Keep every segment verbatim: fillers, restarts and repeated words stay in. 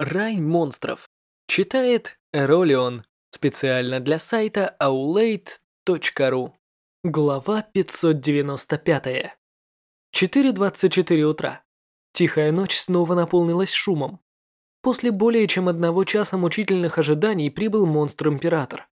Рай монстров. Читает Эролион. Специально для сайта аулейт точка ру. Глава пятьсот девяносто пять. четыре двадцать четыре утра. Тихая ночь снова наполнилась шумом. После более чем одного часа мучительных ожиданий прибыл монстр-император.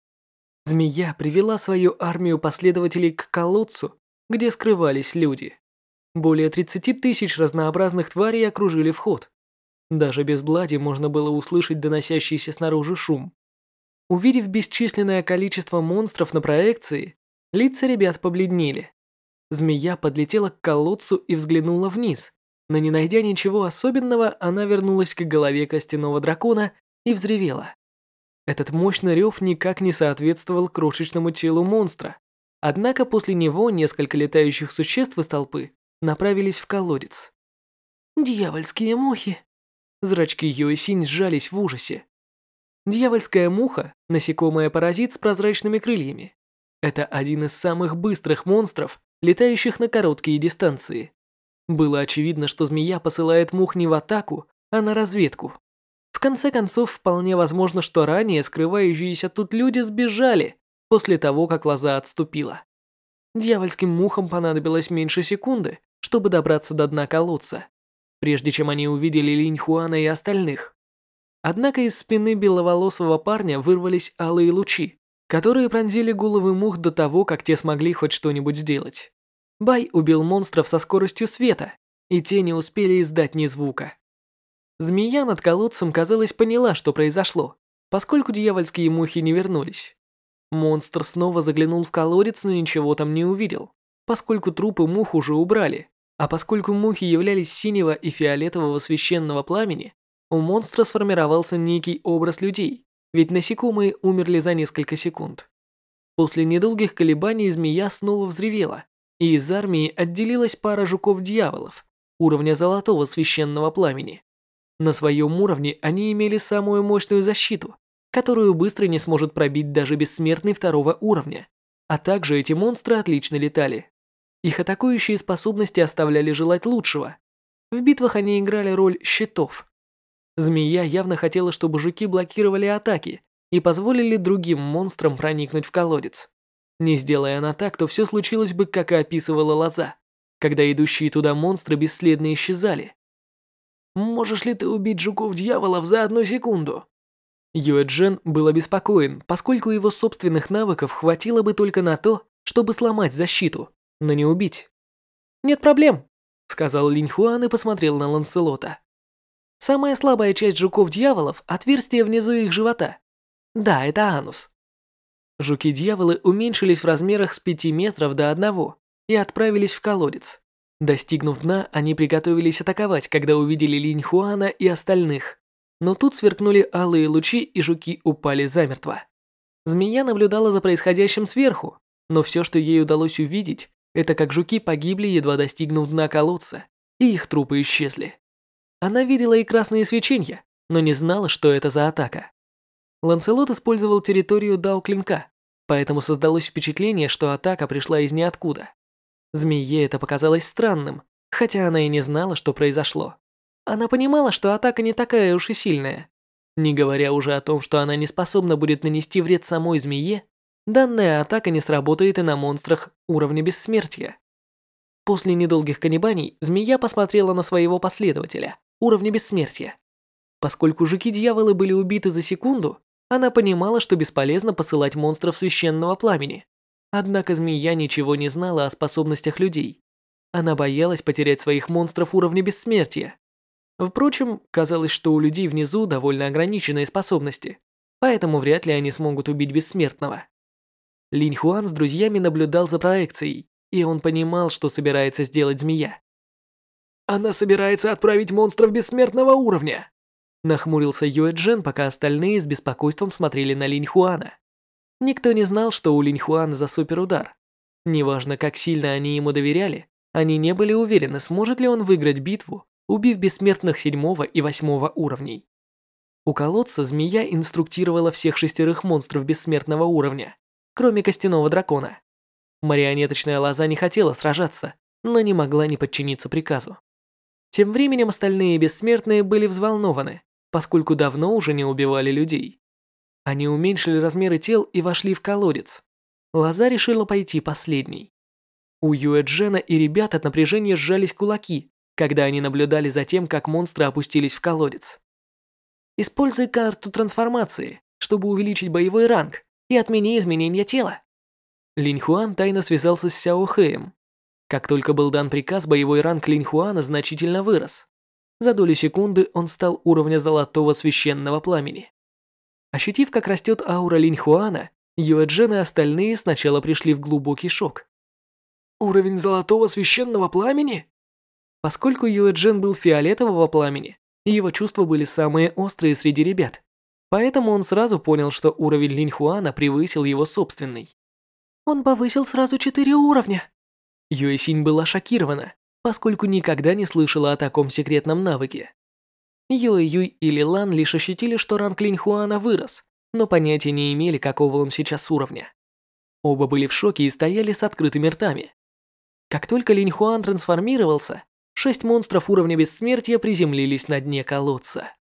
Змея привела свою армию последователей к колодцу, где скрывались люди. Более тридцати тысяч разнообразных тварей окружили вход. Даже без Блади можно было услышать доносящийся снаружи шум. Увидев бесчисленное количество монстров на проекции, лица ребят побледнели. Змея подлетела к колодцу и взглянула вниз, но не найдя ничего особенного, она вернулась к голове костяного дракона и взревела. Этот мощный рев никак не соответствовал крошечному телу монстра, однако после него несколько летающих существ из толпы направились в колодец. «Дьявольские мухи!» Зрачки Юэсинь сжались в ужасе. Дьявольская муха – насекомое-паразит с прозрачными крыльями. Это один из самых быстрых монстров, летающих на короткие дистанции. Было очевидно, что змея посылает мух не в атаку, а на разведку. В конце концов, вполне возможно, что ранее скрывающиеся тут люди сбежали после того, как лоза отступила. Дьявольским мухам понадобилось меньше секунды, чтобы добраться до дна колодца, прежде чем они увидели Линь Хуана и остальных. Однако из спины беловолосого парня вырвались алые лучи, которые пронзили головы мух до того, как те смогли хоть что-нибудь сделать. Бай убил монстров со скоростью света, и те не успели издать ни звука. Змея над колодцем, казалось, поняла, что произошло, поскольку дьявольские мухи не вернулись. Монстр снова заглянул в колодец, но ничего там не увидел, поскольку трупы мух уже убрали. А поскольку мухи являлись синего и фиолетового священного пламени, у монстра сформировался некий образ людей, ведь насекомые умерли за несколько секунд. После недолгих колебаний змея снова взревела, и из армии отделилась пара жуков-дьяволов уровня золотого священного пламени. На своем уровне они имели самую мощную защиту, которую быстро не сможет пробить даже бессмертный второго уровня, а также эти монстры отлично летали. Их атакующие способности оставляли желать лучшего. В битвах они играли роль щитов. Змея явно хотела, чтобы жуки блокировали атаки и позволили другим монстрам проникнуть в колодец. Не сделая она так, то все случилось бы, как и описывала лоза, когда идущие туда монстры бесследно исчезали. «Можешь ли ты убить жуков-дьяволов за одну секунду?» Юэджен был обеспокоен, поскольку его собственных навыков хватило бы только на то, чтобы сломать защиту, но не убить. «Нет проблем», — сказал Линь Хуан и посмотрел на Ланселота. «Самая слабая часть жуков-дьяволов — отверстие внизу их живота. Да, это анус». Жуки-дьяволы уменьшились в размерах с пяти метров до одного и отправились в колодец. Достигнув дна, они приготовились атаковать, когда увидели Линь Хуана и остальных. Но тут сверкнули алые лучи, и жуки упали замертво. Змея наблюдала за происходящим сверху, но все, что ей удалось увидеть, это как жуки погибли, едва достигнув дна колодца, и их трупы исчезли. Она видела и красные свечения, но не знала, что это за атака. Ланселот использовал территорию Дао-клинка, поэтому создалось впечатление, что атака пришла из ниоткуда. Змее это показалось странным, хотя она и не знала, что произошло. Она понимала, что атака не такая уж и сильная. Не говоря уже о том, что она не способна будет нанести вред самой змее, данная атака не сработает и на монстрах уровня бессмертия. После недолгих колебаний змея посмотрела на своего последователя, уровня бессмертия. Поскольку жуки-дьяволы были убиты за секунду, она понимала, что бесполезно посылать монстров священного пламени. Однако змея ничего не знала о способностях людей. Она боялась потерять своих монстров уровня бессмертия. Впрочем, казалось, что у людей внизу довольно ограниченные способности, поэтому вряд ли они смогут убить бессмертного. Линь Хуан с друзьями наблюдал за проекцией, и он понимал, что собирается сделать змея. «Она собирается отправить монстров бессмертного уровня!» Нахмурился Юэджен, пока остальные с беспокойством смотрели на Линь Хуана. Никто не знал, что у Линь Хуана за суперудар. Неважно, как сильно они ему доверяли, они не были уверены, сможет ли он выиграть битву, убив бессмертных седьмого и восьмого уровней. У колодца змея инструктировала всех шестерых монстров бессмертного уровня, кроме костяного дракона. Марионеточная лоза не хотела сражаться, но не могла не подчиниться приказу. Тем временем остальные бессмертные были взволнованы, поскольку давно уже не убивали людей. Они уменьшили размеры тел и вошли в колодец. Лоза решила пойти последней. У Юэ Джена и ребят от напряжения сжались кулаки, когда они наблюдали за тем, как монстры опустились в колодец. Используй карту трансформации, чтобы увеличить боевой ранг, и отмени изменения тела. Линь Хуан тайно связался с Сяо Хэем. Как только был дан приказ, боевой ранг Линь Хуана значительно вырос. За долю секунды он стал уровня золотого священного пламени. Ощутив, как растет аура Линь Хуана, Юэ Джен и остальные сначала пришли в глубокий шок. Уровень золотого священного пламени? Поскольку Юэ Джен был фиолетового пламени, его чувства были самые острые среди ребят. Поэтому он сразу понял, что уровень Линь Хуана превысил его собственный. Он повысил сразу четыре уровня. Юэ Синь была шокирована, поскольку никогда не слышала о таком секретном навыке. Юэ Юй и Лилан лишь ощутили, что ранг Линь Хуана вырос, но понятия не имели, какого он сейчас уровня. Оба были в шоке и стояли с открытыми ртами. Как только Линь Хуан трансформировался, шесть монстров уровня бессмертия приземлились на дне колодца.